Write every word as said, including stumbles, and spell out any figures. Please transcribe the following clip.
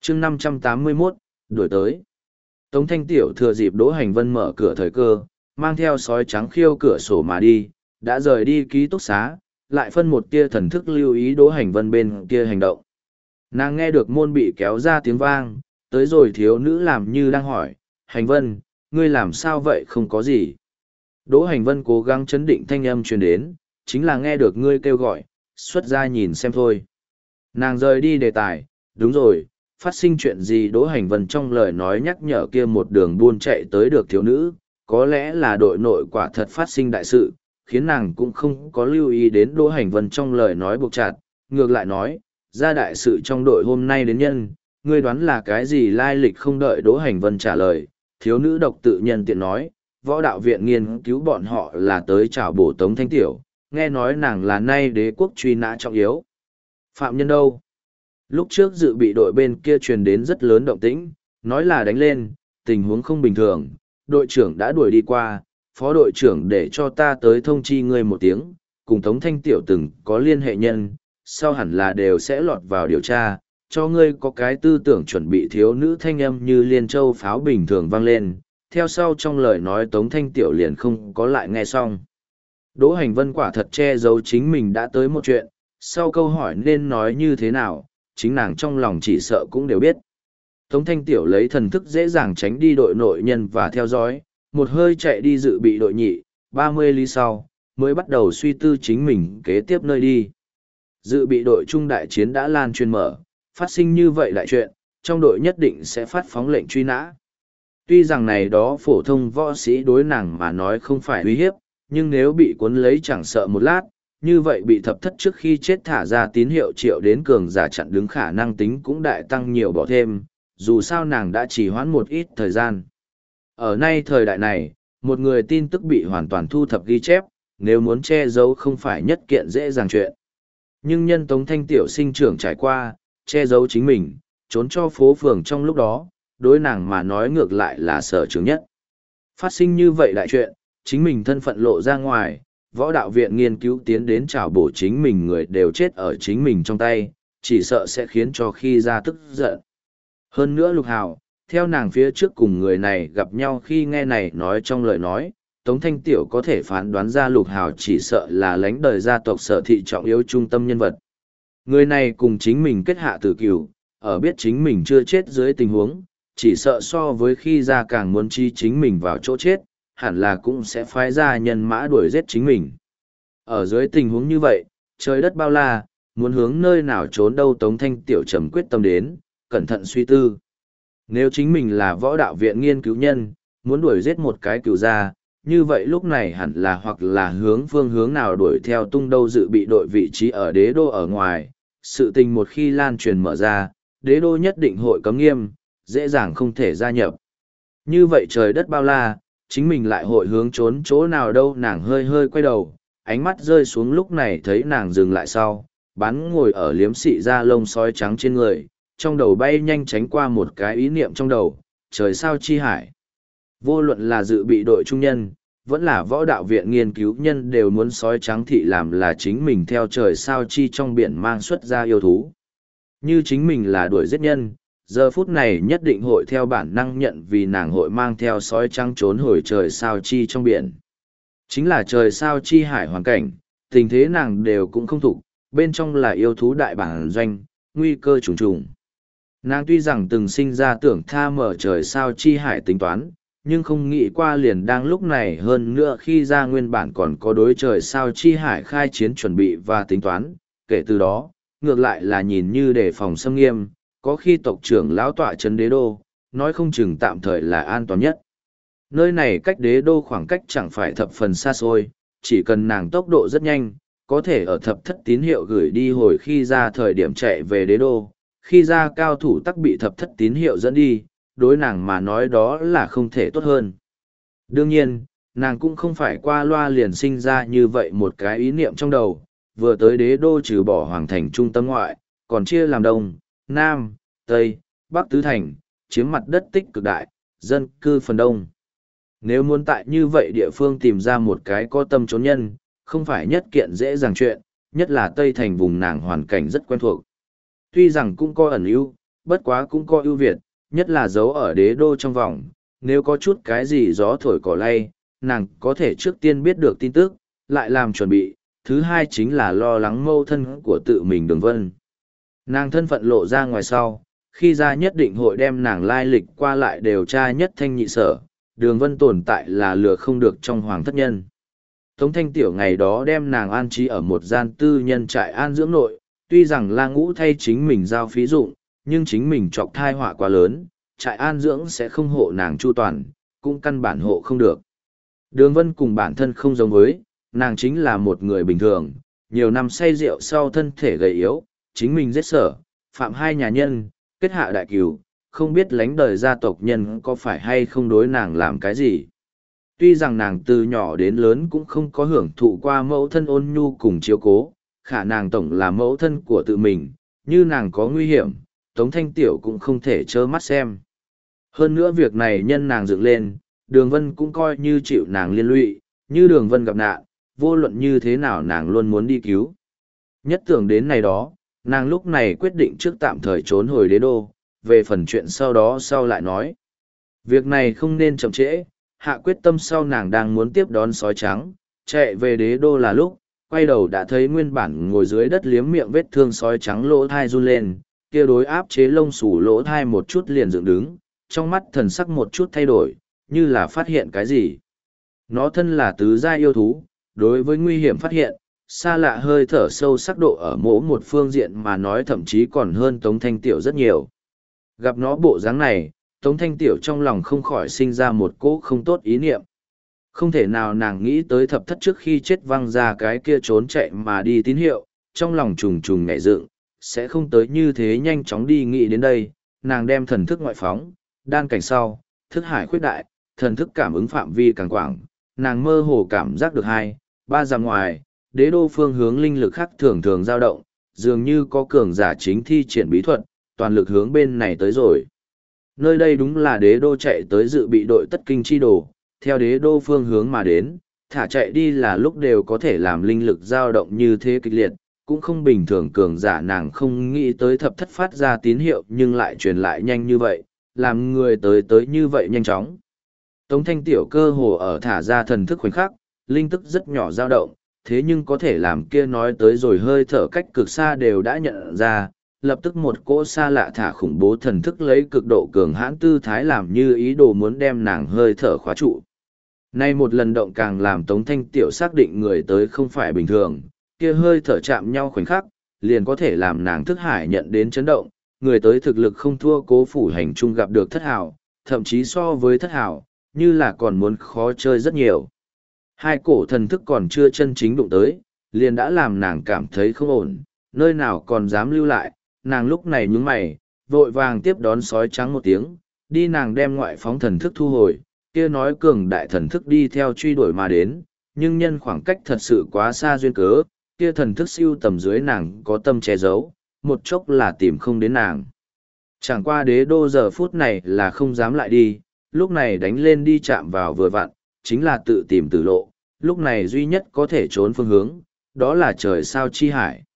chương năm trăm tám mươi mốt, đuổi tới. Tống Thanh Tiểu thừa dịp Đỗ Hành Vân mở cửa thời cơ, mang theo sói trắng khiêu cửa sổ mà đi, đã rời đi ký túc xá, lại phân một tia thần thức lưu ý Đỗ Hành Vân bên kia hành động. Nàng nghe được môn bị kéo ra tiếng vang, tới rồi thiếu nữ làm như đang hỏi, Hành Vân, ngươi làm sao vậy không có gì. Đỗ Hành Vân cố gắng chấn định thanh âm truyền đến, chính là nghe được ngươi kêu gọi, xuất ra nhìn xem thôi. Nàng rời đi đề tài, đúng rồi, phát sinh chuyện gì Đỗ Hành Vân trong lời nói nhắc nhở kia một đường buôn chạy tới được thiếu nữ, có lẽ là đội nội quả thật phát sinh đại sự, khiến nàng cũng không có lưu ý đến Đỗ Hành Vân trong lời nói buộc chặt, ngược lại nói, ra đại sự trong đội hôm nay đến nhân, ngươi đoán là cái gì lai lịch không đợi Đỗ Hành Vân trả lời, thiếu nữ độc tự nhân tiện nói, võ đạo viện nghiên cứu bọn họ là tới chào bổ Tống Thanh Tiểu, nghe nói nàng là nay đế quốc truy nã trọng yếu. Phạm nhân đâu? Lúc trước dự bị đội bên kia truyền đến rất lớn động tĩnh, nói là đánh lên, tình huống không bình thường, đội trưởng đã đuổi đi qua, phó đội trưởng để cho ta tới thông chi ngươi một tiếng, cùng Tống Thanh Tiểu từng có liên hệ nhân, sau hẳn là đều sẽ lọt vào điều tra, cho ngươi có cái tư tưởng chuẩn bị thiếu nữ thanh âm như liên châu pháo bình thường vang lên, theo sau trong lời nói Tống Thanh Tiểu liền không có lại nghe xong. Đỗ Hành Vân quả thật che giấu chính mình đã tới một chuyện, sau câu hỏi nên nói như thế nào, chính nàng trong lòng chỉ sợ cũng đều biết. Tống Thanh Tiểu lấy thần thức dễ dàng tránh đi đội nội nhân và theo dõi, một hơi chạy đi dự bị đội nhị, ba mươi lý sau, mới bắt đầu suy tư chính mình kế tiếp nơi đi. Dự bị đội trung đại chiến đã lan truyền mở, phát sinh như vậy đại chuyện, trong đội nhất định sẽ phát phóng lệnh truy nã. Tuy rằng này đó phổ thông võ sĩ đối nàng mà nói không phải uy hiếp, nhưng nếu bị cuốn lấy chẳng sợ một lát, như vậy bị thập thất trước khi chết thả ra tín hiệu triệu đến cường giả chặn đứng khả năng tính cũng đại tăng nhiều bỏ thêm, dù sao nàng đã chỉ hoãn một ít thời gian. Ở nay thời đại này, một người tin tức bị hoàn toàn thu thập ghi chép, nếu muốn che giấu không phải nhất kiện dễ dàng chuyện. Nhưng nhân Tống Thanh Tiểu sinh trưởng trải qua, che giấu chính mình, trốn cho phố phường trong lúc đó, đối nàng mà nói ngược lại là sở trường nhất. Phát sinh như vậy đại chuyện, chính mình thân phận lộ ra ngoài, võ đạo viện nghiên cứu tiến đến trảo bổ chính mình người đều chết ở chính mình trong tay, chỉ sợ sẽ khiến cho khi ra tức giận. Hơn nữa Lục Hào, theo nàng phía trước cùng người này gặp nhau khi nghe này nói trong lời nói, Tống Thanh Tiểu có thể phán đoán ra Lục Hào chỉ sợ là lãnh đời gia tộc Sở thị trọng yếu trung tâm nhân vật. Người này cùng chính mình kết hạ tử cửu, ở biết chính mình chưa chết dưới tình huống, chỉ sợ so với khi ra càng muốn chi chính mình vào chỗ chết, hẳn là cũng sẽ phái ra nhân mã đuổi giết chính mình. Ở dưới tình huống như vậy, trời đất bao la, muốn hướng nơi nào trốn đâu Tống Thanh Tiểu trầm quyết tâm đến, cẩn thận suy tư. Nếu chính mình là võ đạo viện nghiên cứu nhân, muốn đuổi giết một cái cửu gia, như vậy lúc này hẳn là hoặc là hướng phương hướng nào đuổi theo tung đâu dự bị đội vị trí ở đế đô ở ngoài. Sự tình một khi lan truyền mở ra, đế đô nhất định hội cấm nghiêm, dễ dàng không thể gia nhập. Như vậy trời đất bao la, chính mình lại hội hướng trốn chỗ nào đâu nàng hơi hơi quay đầu, ánh mắt rơi xuống lúc này thấy nàng dừng lại sau, bán ngồi ở liếm xị da lông sói trắng trên người, trong đầu bay nhanh tránh qua một cái ý niệm trong đầu, trời sao chi hải. Vô luận là dự bị đội trung nhân, vẫn là võ đạo viện nghiên cứu nhân đều muốn sói trắng thị làm là chính mình theo trời sao chi trong biển mang xuất ra yêu thú. Như chính mình là đuổi giết nhân, giờ phút này nhất định hội theo bản năng nhận vì nàng hội mang theo sói trắng trốn hồi trời sao chi trong biển. Chính là trời sao chi hải hoàn cảnh, tình thế nàng đều cũng không thuộc, bên trong là yêu thú đại bản doanh, nguy cơ trùng trùng. Nàng tuy rằng từng sinh ra tưởng tha mở trời sao chi hải tính toán, nhưng không nghĩ qua liền đang lúc này hơn nữa khi ra nguyên bản còn có đối trời sao chi hải khai chiến chuẩn bị và tính toán, kể từ đó, ngược lại là nhìn như đề phòng xâm nghiêm, có khi tộc trưởng lão tọa trấn đế đô, nói không chừng tạm thời là an toàn nhất. Nơi này cách đế đô khoảng cách chẳng phải thập phần xa xôi, chỉ cần nàng tốc độ rất nhanh, có thể ở thập thất tín hiệu gửi đi hồi khi ra thời điểm chạy về đế đô, khi ra cao thủ tắc bị thập thất tín hiệu dẫn đi, đối nàng mà nói đó là không thể tốt hơn. Đương nhiên, nàng cũng không phải qua loa liền sinh ra như vậy một cái ý niệm trong đầu, vừa tới đế đô trừ bỏ hoàng thành trung tâm ngoại, còn chia làm đông, nam, tây, bắc tứ thành, chiếm mặt đất tích cực đại, dân cư phần đông. Nếu muốn tại như vậy địa phương tìm ra một cái có tâm trốn nhân, không phải nhất kiện dễ dàng chuyện, nhất là tây thành vùng nàng hoàn cảnh rất quen thuộc. Tuy rằng cũng có ẩn ưu, bất quá cũng có ưu việt, nhất là giấu ở đế đô trong vòng, nếu có chút cái gì gió thổi cỏ lay, nàng có thể trước tiên biết được tin tức, lại làm chuẩn bị, thứ hai chính là lo lắng mâu thân của tự mình Đường Vân. Nàng thân phận lộ ra ngoài sau, khi ra nhất định hội đem nàng lai lịch qua lại điều tra nhất thanh nhị sở, Đường Vân tồn tại là lừa không được trong hoàng thất nhân. Tống Thanh Tiểu ngày đó đem nàng an trí ở một gian tư nhân trại an dưỡng nội, tuy rằng La Ngũ thay chính mình giao phí dụng, nhưng chính mình chọc thai họa quá lớn, trại an dưỡng sẽ không hộ nàng chu toàn, cũng căn bản hộ không được. Đường Vân cùng bản thân không giống với, nàng chính là một người bình thường, nhiều năm say rượu sau thân thể gầy yếu, chính mình giết sở, phạm hai nhà nhân, kết hạ đại cừu, không biết lánh đời gia tộc nhân có phải hay không đối nàng làm cái gì. Tuy rằng nàng từ nhỏ đến lớn cũng không có hưởng thụ qua mẫu thân ôn nhu cùng chiếu cố, khả nàng tổng là mẫu thân của tự mình, như nàng có nguy hiểm, Tống Thanh Tiểu cũng không thể trơ mắt xem. Hơn nữa việc này nhân nàng dựng lên, Đường Vân cũng coi như chịu nàng liên lụy, như Đường Vân gặp nạn, vô luận như thế nào nàng luôn muốn đi cứu. Nhất tưởng đến này đó, nàng lúc này quyết định trước tạm thời trốn hồi đế đô, về phần chuyện sau đó sau lại nói. Việc này không nên chậm trễ, hạ quyết tâm sau nàng đang muốn tiếp đón sói trắng, chạy về đế đô là lúc, quay đầu đã thấy nguyên bản ngồi dưới đất liếm miệng vết thương sói trắng lỗ thai run lên, kia đối áp chế lông xù lỗ thai một chút liền dựng đứng, trong mắt thần sắc một chút thay đổi, như là phát hiện cái gì. Nó thân là tứ gia yêu thú, đối với nguy hiểm phát hiện, xa lạ hơi thở sâu sắc độ ở mỗi một phương diện mà nói thậm chí còn hơn Tống Thanh Tiểu rất nhiều. Gặp nó bộ dáng này, Tống Thanh Tiểu trong lòng không khỏi sinh ra một cỗ không tốt ý niệm. Không thể nào nàng nghĩ tới thập thất trước khi chết văng ra cái kia trốn chạy mà đi tín hiệu, trong lòng trùng trùng nhảy dựng, sẽ không tới như thế nhanh chóng đi nghĩ đến đây, nàng đem thần thức ngoại phóng, đan cảnh sau, thức hải khuyết đại, thần thức cảm ứng phạm vi càng quảng, nàng mơ hồ cảm giác được hai, ba dặm ngoài, đế đô phương hướng linh lực khác thường thường dao động, dường như có cường giả chính thi triển bí thuật, toàn lực hướng bên này tới rồi. Nơi đây đúng là đế đô chạy tới dự bị đội tất kinh chi đồ, theo đế đô phương hướng mà đến, thả chạy đi là lúc đều có thể làm linh lực dao động như thế kịch liệt, cũng không bình thường cường giả nàng không nghĩ tới thập thất phát ra tín hiệu nhưng lại truyền lại nhanh như vậy, làm người tới tới như vậy nhanh chóng. Tống Thanh Tiểu cơ hồ ở thả ra thần thức khoảnh khắc, linh tức rất nhỏ dao động, thế nhưng có thể làm kia nói tới rồi hơi thở cách cực xa đều đã nhận ra, lập tức một cỗ xa lạ thả khủng bố thần thức lấy cực độ cường hãn tư thái làm như ý đồ muốn đem nàng hơi thở khóa trụ. Nay một lần động càng làm Tống Thanh Tiểu xác định người tới không phải bình thường, kia hơi thở chạm nhau khoảnh khắc, liền có thể làm nàng thức hải nhận đến chấn động, người tới thực lực không thua Cố Phủ Hành trung gặp được thất hào, thậm chí so với thất hào, như là còn muốn khó chơi rất nhiều. Hai cổ thần thức còn chưa chân chính đụng tới, liền đã làm nàng cảm thấy không ổn, nơi nào còn dám lưu lại, nàng lúc này nhướng mày, vội vàng tiếp đón sói trắng một tiếng, đi nàng đem ngoại phóng thần thức thu hồi, kia nói cường đại thần thức đi theo truy đuổi mà đến, nhưng nhân khoảng cách thật sự quá xa duyên cớ, kia thần thức siêu tầm dưới nàng có tâm che giấu, một chốc là tìm không đến nàng. Chẳng qua đế đô giờ phút này là không dám lại đi, lúc này đánh lên đi chạm vào vừa vặn, chính là tự tìm tử lộ, lúc này duy nhất có thể trốn phương hướng, đó là trời sao chi hải.